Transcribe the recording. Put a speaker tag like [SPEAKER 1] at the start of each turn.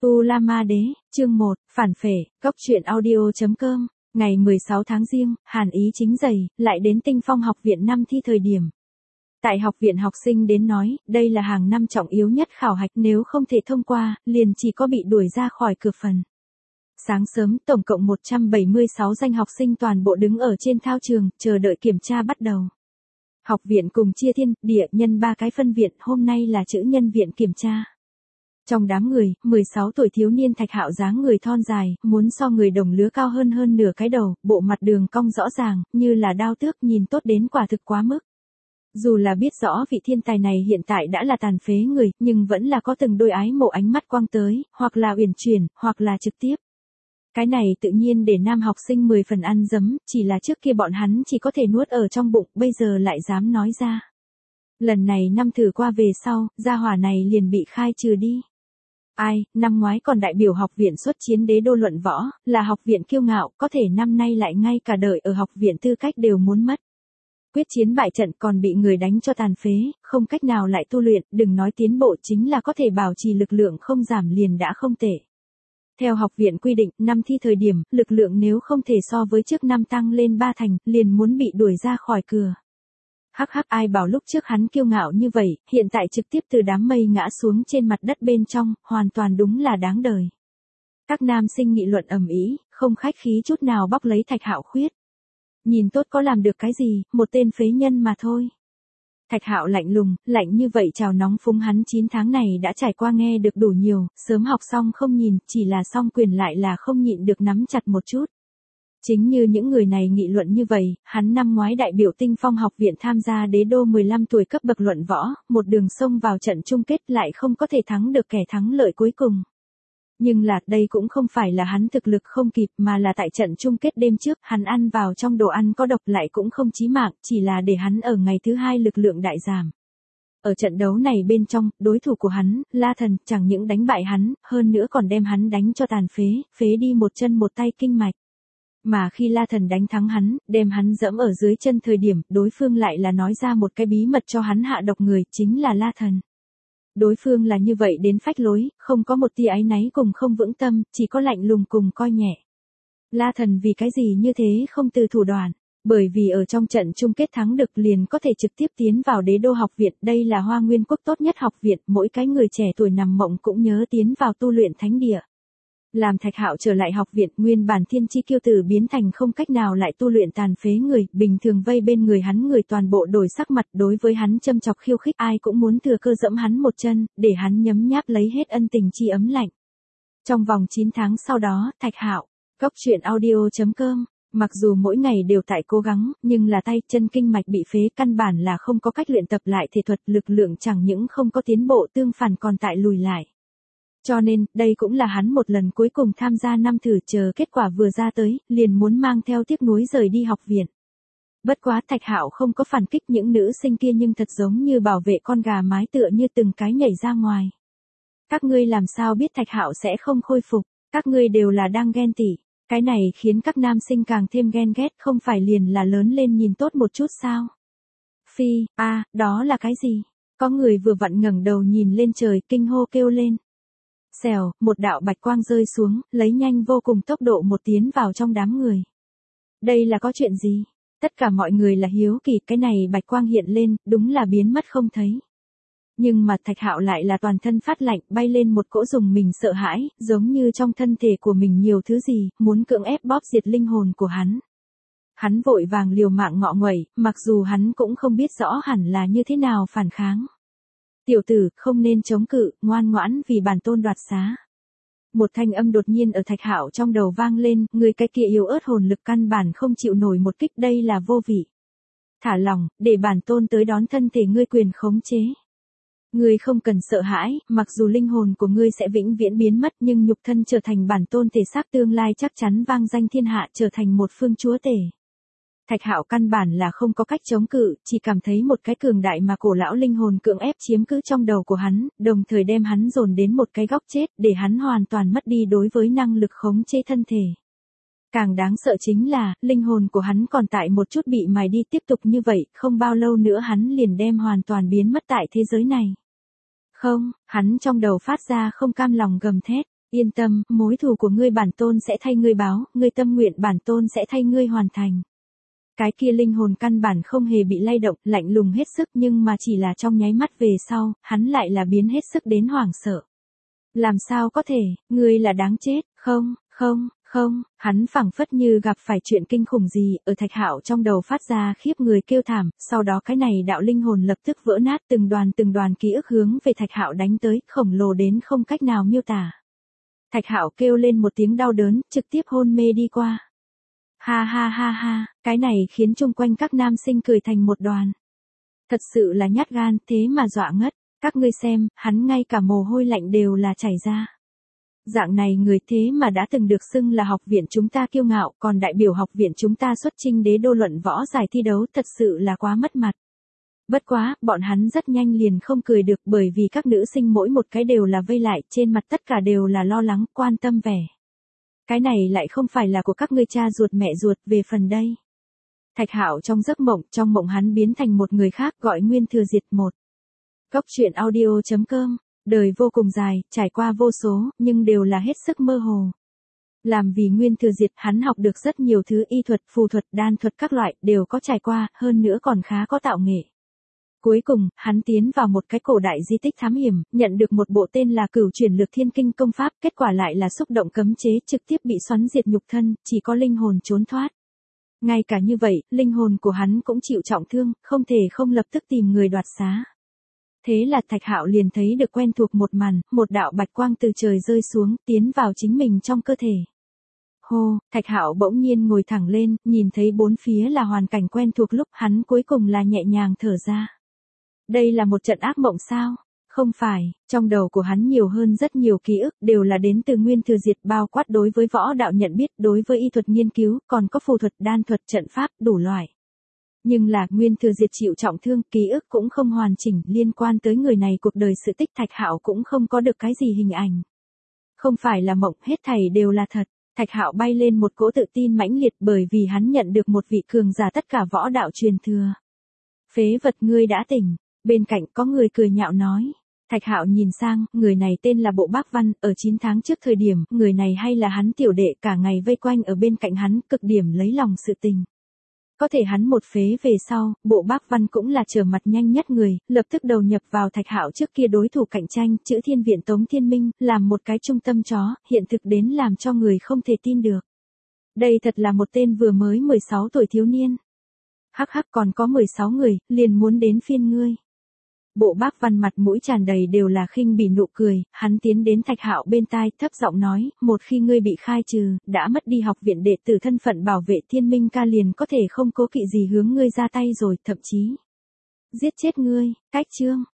[SPEAKER 1] U La Ma Đế, chương 1, phản phệ, góc truyện audio.com, ngày 16 tháng Giêng, Hàn Ý chính dày, lại đến Tinh Phong học viện năm thi thời điểm. Tại học viện học sinh đến nói, đây là hàng năm trọng yếu nhất khảo hạch, nếu không thể thông qua, liền chỉ có bị đuổi ra khỏi cửa phần. Sáng sớm, tổng cộng 176 danh học sinh toàn bộ đứng ở trên thao trường, chờ đợi kiểm tra bắt đầu. Học viện cùng chia thiên, địa, nhân 3 cái phân viện, hôm nay là chữ nhân viện kiểm tra. Trong đám người, 16 tuổi thiếu niên Thạch Hạo dáng người thon dài, muốn so người đồng lứa cao hơn nửa cái đầu, bộ mặt đường cong rõ ràng, như là đao tước, nhìn tốt đến quả thực quá mức. Dù là biết rõ vị thiên tài này hiện tại đã là tàn phế người, nhưng vẫn là có từng đôi ái mộ ánh mắt quang tới, hoặc là uyển chuyển, hoặc là trực tiếp. Cái này tự nhiên để nam học sinh 10 phần ăn dấm, chỉ là trước kia bọn hắn chỉ có thể nuốt ở trong bụng, bây giờ lại dám nói ra. Lần này năm thử qua về sau, gia hỏa này liền bị khai trừ đi. Ai, năm ngoái còn đại biểu học viện xuất chiến đế đô luận võ, là học viện kiêu ngạo, có thể năm nay lại ngay cả đời ở học viện tư cách đều muốn mất. Quyết chiến bại trận còn bị người đánh cho tàn phế, không cách nào lại tu luyện, đừng nói tiến bộ, chính là có thể bảo trì lực lượng không giảm liền đã không tệ. Theo học viện quy định, năm thi thời điểm, lực lượng nếu không thể so với trước năm tăng lên 3 thành, liền muốn bị đuổi ra khỏi cửa. Hắc ai bảo lúc trước hắn kiêu ngạo như vậy, hiện tại trực tiếp từ đám mây ngã xuống trên mặt đất bên trong, hoàn toàn đúng là đáng đời. Các nam sinh nghị luận ầm ĩ, không khách khí chút nào bóc lấy Thạch Hạo khuyết. Nhìn tốt có làm được cái gì, một tên phế nhân mà thôi. Thạch Hạo lạnh lùng, lạnh như vậy chào nóng phúng hắn 9 tháng này đã trải qua nghe được đủ nhiều, sớm học xong không nhìn, chỉ là song quyền lại là không nhịn được nắm chặt một chút. Chính như những người này nghị luận như vậy, hắn năm ngoái đại biểu Tinh Phong học viện tham gia đế đô 15 tuổi cấp bậc luận võ, một đường xông vào trận chung kết lại không có thể thắng được kẻ thắng lợi cuối cùng. Nhưng là, đây cũng không phải là hắn thực lực không kịp mà là tại trận chung kết đêm trước, hắn ăn vào trong đồ ăn có độc lại cũng không chí mạng, chỉ là để hắn ở ngày thứ 2 lực lượng đại giảm. Ở trận đấu này bên trong, đối thủ của hắn, La Thần, chẳng những đánh bại hắn, hơn nữa còn đem hắn đánh cho tàn phế đi một chân một tay kinh mạch. Mà khi La Thần đánh thắng hắn, đem hắn dẫm ở dưới chân thời điểm, đối phương lại là nói ra một cái bí mật cho hắn hạ độc người, chính là La Thần. Đối phương là như vậy đến phách lối, không có một tia áy náy cùng không vững tâm, chỉ có lạnh lùng cùng coi nhẹ. La Thần vì cái gì như thế không từ thủ đoạn, bởi vì ở trong trận chung kết thắng được liền có thể trực tiếp tiến vào đế đô học viện, đây là Hoa Nguyên quốc tốt nhất học viện, mỗi cái người trẻ tuổi nằm mộng cũng nhớ tiến vào tu luyện thánh địa. Làm Thạch Hạo trở lại học viện, nguyên bản thiên chi kiêu tử biến thành không cách nào lại tu luyện tàn phế người, bình thường vây bên người hắn người toàn bộ đổi sắc mặt, đối với hắn châm chọc khiêu khích, ai cũng muốn thừa cơ dẫm hắn một chân, để hắn nhấm nháp lấy hết ân tình chi ấm lạnh. Trong vòng 9 tháng sau đó, Thạch Hạo, góc truyện audio.com, mặc dù mỗi ngày đều tại cố gắng, nhưng là tay chân kinh mạch bị phế, căn bản là không có cách luyện tập lại thể thuật, lực lượng chẳng những không có tiến bộ, tương phản còn tại lùi lại. Cho nên, đây cũng là hắn một lần cuối cùng tham gia năm thử, chờ kết quả vừa ra tới, liền muốn mang theo tiếc nuối rời đi học viện. Bất quá Thạch Hạo không có phản kích những nữ sinh kia, nhưng thật giống như bảo vệ con gà mái tựa như từng cái nhảy ra ngoài. Các ngươi làm sao biết Thạch Hạo sẽ không khôi phục, các ngươi đều là đang ghen tị. Cái này khiến các nam sinh càng thêm ghen ghét, không phải liền là lớn lên nhìn tốt một chút sao? Phi, đó là cái gì? Có người vừa vặn ngẩng đầu nhìn lên trời, kinh hô kêu lên. Xèo, một đạo bạch quang rơi xuống, lấy nhanh vô cùng tốc độ một tiến vào trong đám người. Đây là có chuyện gì? Tất cả mọi người là hiếu kỳ, cái này bạch quang hiện lên, đúng là biến mất không thấy. Nhưng mà Thạch Hạo lại là toàn thân phát lạnh, bay lên một cỗ dùng mình sợ hãi, giống như trong thân thể của mình nhiều thứ gì, muốn cưỡng ép bóp diệt linh hồn của hắn. Hắn vội vàng liều mạng ngọ nguậy, mặc dù hắn cũng không biết rõ hẳn là như thế nào phản kháng. Tiểu tử, không nên chống cự, ngoan ngoãn vì bản tôn đoạt xá. Một thanh âm đột nhiên ở Thạch Hạo trong đầu vang lên, người cái kia yếu ớt hồn lực căn bản không chịu nổi một kích, đây là vô vị. Thả lòng, để bản tôn tới đón thân thể ngươi quyền khống chế. Ngươi không cần sợ hãi, mặc dù linh hồn của ngươi sẽ vĩnh viễn biến mất, nhưng nhục thân trở thành bản tôn thể xác tương lai chắc chắn vang danh thiên hạ, trở thành một phương chúa tể. Thạch Hạo căn bản là không có cách chống cự, chỉ cảm thấy một cái cường đại mà cổ lão linh hồn cưỡng ép chiếm cứ trong đầu của hắn, đồng thời đem hắn dồn đến một cái góc chết, để hắn hoàn toàn mất đi đối với năng lực khống chế thân thể. Càng đáng sợ chính là, linh hồn của hắn còn tại một chút bị mài đi, tiếp tục như vậy, không bao lâu nữa hắn liền đem hoàn toàn biến mất tại thế giới này. Không, hắn trong đầu phát ra không cam lòng gầm thét. Yên tâm, mối thù của ngươi bản tôn sẽ thay ngươi báo, ngươi tâm nguyện bản tôn sẽ thay ngươi hoàn thành. Cái kia linh hồn căn bản không hề bị lay động, lạnh lùng hết sức nhưng mà chỉ là trong nháy mắt về sau, hắn lại là biến hết sức đến hoảng sợ. Làm sao có thể, ngươi là đáng chết, không, không, không, hắn phảng phất như gặp phải chuyện kinh khủng gì, ở Thạch Hạo trong đầu phát ra khiếp người kêu thảm, sau đó cái này đạo linh hồn lập tức vỡ nát từng đoàn ký ức hướng về Thạch Hạo đánh tới, khổng lồ đến không cách nào miêu tả. Thạch Hạo kêu lên một tiếng đau đớn, trực tiếp hôn mê đi qua. Ha ha ha ha, cái này khiến chung quanh các nam sinh cười thành một đoàn. Thật sự là nhát gan, thế mà dọa ngất, các ngươi xem, hắn ngay cả mồ hôi lạnh đều là chảy ra. Dạng này người thế mà đã từng được xưng là học viện chúng ta kiêu ngạo, còn đại biểu học viện chúng ta xuất chinh đế đô luận võ giải thi đấu, thật sự là quá mất mặt. Bất quá, bọn hắn rất nhanh liền không cười được bởi vì các nữ sinh mỗi một cái đều là vây lại, trên mặt tất cả đều là lo lắng, quan tâm vẻ. Cái này lại không phải là của các ngươi cha ruột mẹ ruột, về phần đây. Thạch Hạo trong giấc mộng, trong mộng hắn biến thành một người khác gọi Nguyên Thừa Diệt một. Góc truyện audio.com, đời vô cùng dài, trải qua vô số, nhưng đều là hết sức mơ hồ. Làm vì Nguyên Thừa Diệt, hắn học được rất nhiều thứ y thuật, phù thuật, đan thuật các loại, đều có trải qua, hơn nữa còn khá có tạo nghệ. Cuối cùng, hắn tiến vào một cái cổ đại di tích thám hiểm, nhận được một bộ tên là Cửu Chuyển Lược Thiên Kinh công pháp, kết quả lại là xúc động cấm chế, trực tiếp bị xoắn diệt nhục thân, chỉ có linh hồn trốn thoát. Ngay cả như vậy, linh hồn của hắn cũng chịu trọng thương, không thể không lập tức tìm người đoạt xá. Thế là Thạch Hạo liền thấy được quen thuộc một màn, một đạo bạch quang từ trời rơi xuống, tiến vào chính mình trong cơ thể. Hô, Thạch Hạo bỗng nhiên ngồi thẳng lên, nhìn thấy bốn phía là hoàn cảnh quen thuộc lúc hắn cuối cùng là nhẹ nhàng thở ra. Đây là một trận ác mộng sao? Không phải, trong đầu của hắn nhiều hơn rất nhiều ký ức, đều là đến từ Nguyên Thừa Diệt, bao quát đối với võ đạo nhận biết, đối với y thuật nghiên cứu, còn có phù thuật, đan thuật, trận pháp, đủ loại. Nhưng là, Nguyên Thừa Diệt chịu trọng thương, ký ức cũng không hoàn chỉnh, liên quan tới người này cuộc đời sự tích Thạch Hạo cũng không có được cái gì hình ảnh. Không phải là mộng, hết thảy đều là thật. Thạch Hạo bay lên một cỗ tự tin mãnh liệt bởi vì hắn nhận được một vị cường giả tất cả võ đạo truyền thừa. Phế vật, ngươi đã tỉnh. Bên cạnh có người cười nhạo nói. Thạch Hạo nhìn sang, người này tên là Bộ Bác Văn, ở 9 tháng trước thời điểm, người này hay là hắn tiểu đệ cả ngày vây quanh ở bên cạnh hắn, cực điểm lấy lòng sự tình. Có thể hắn một phế về sau, Bộ Bác Văn cũng là trở mặt nhanh nhất người, lập tức đầu nhập vào Thạch Hạo trước kia đối thủ cạnh tranh, chữ Thiên Viện Tống Thiên Minh, làm một cái trung tâm chó, hiện thực đến làm cho người không thể tin được. Đây thật là một tên vừa mới 16 tuổi thiếu niên. Hắc hắc, còn có 16 người, liền muốn đến phiên ngươi. Bộ Bác Văn mặt mũi tràn đầy đều là khinh bỉ nụ cười, hắn tiến đến Thạch Hạo bên tai, thấp giọng nói, một khi ngươi bị khai trừ, đã mất đi học viện đệ tử thân phận bảo vệ Thiên Minh ca liền có thể không cố kỵ gì hướng ngươi ra tay rồi, thậm chí giết chết ngươi, cách chương.